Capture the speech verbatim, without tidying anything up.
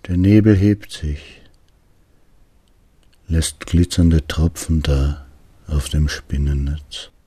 Der Nebel hebt sich, lässt glitzernde Tropfen da auf dem Spinnennetz.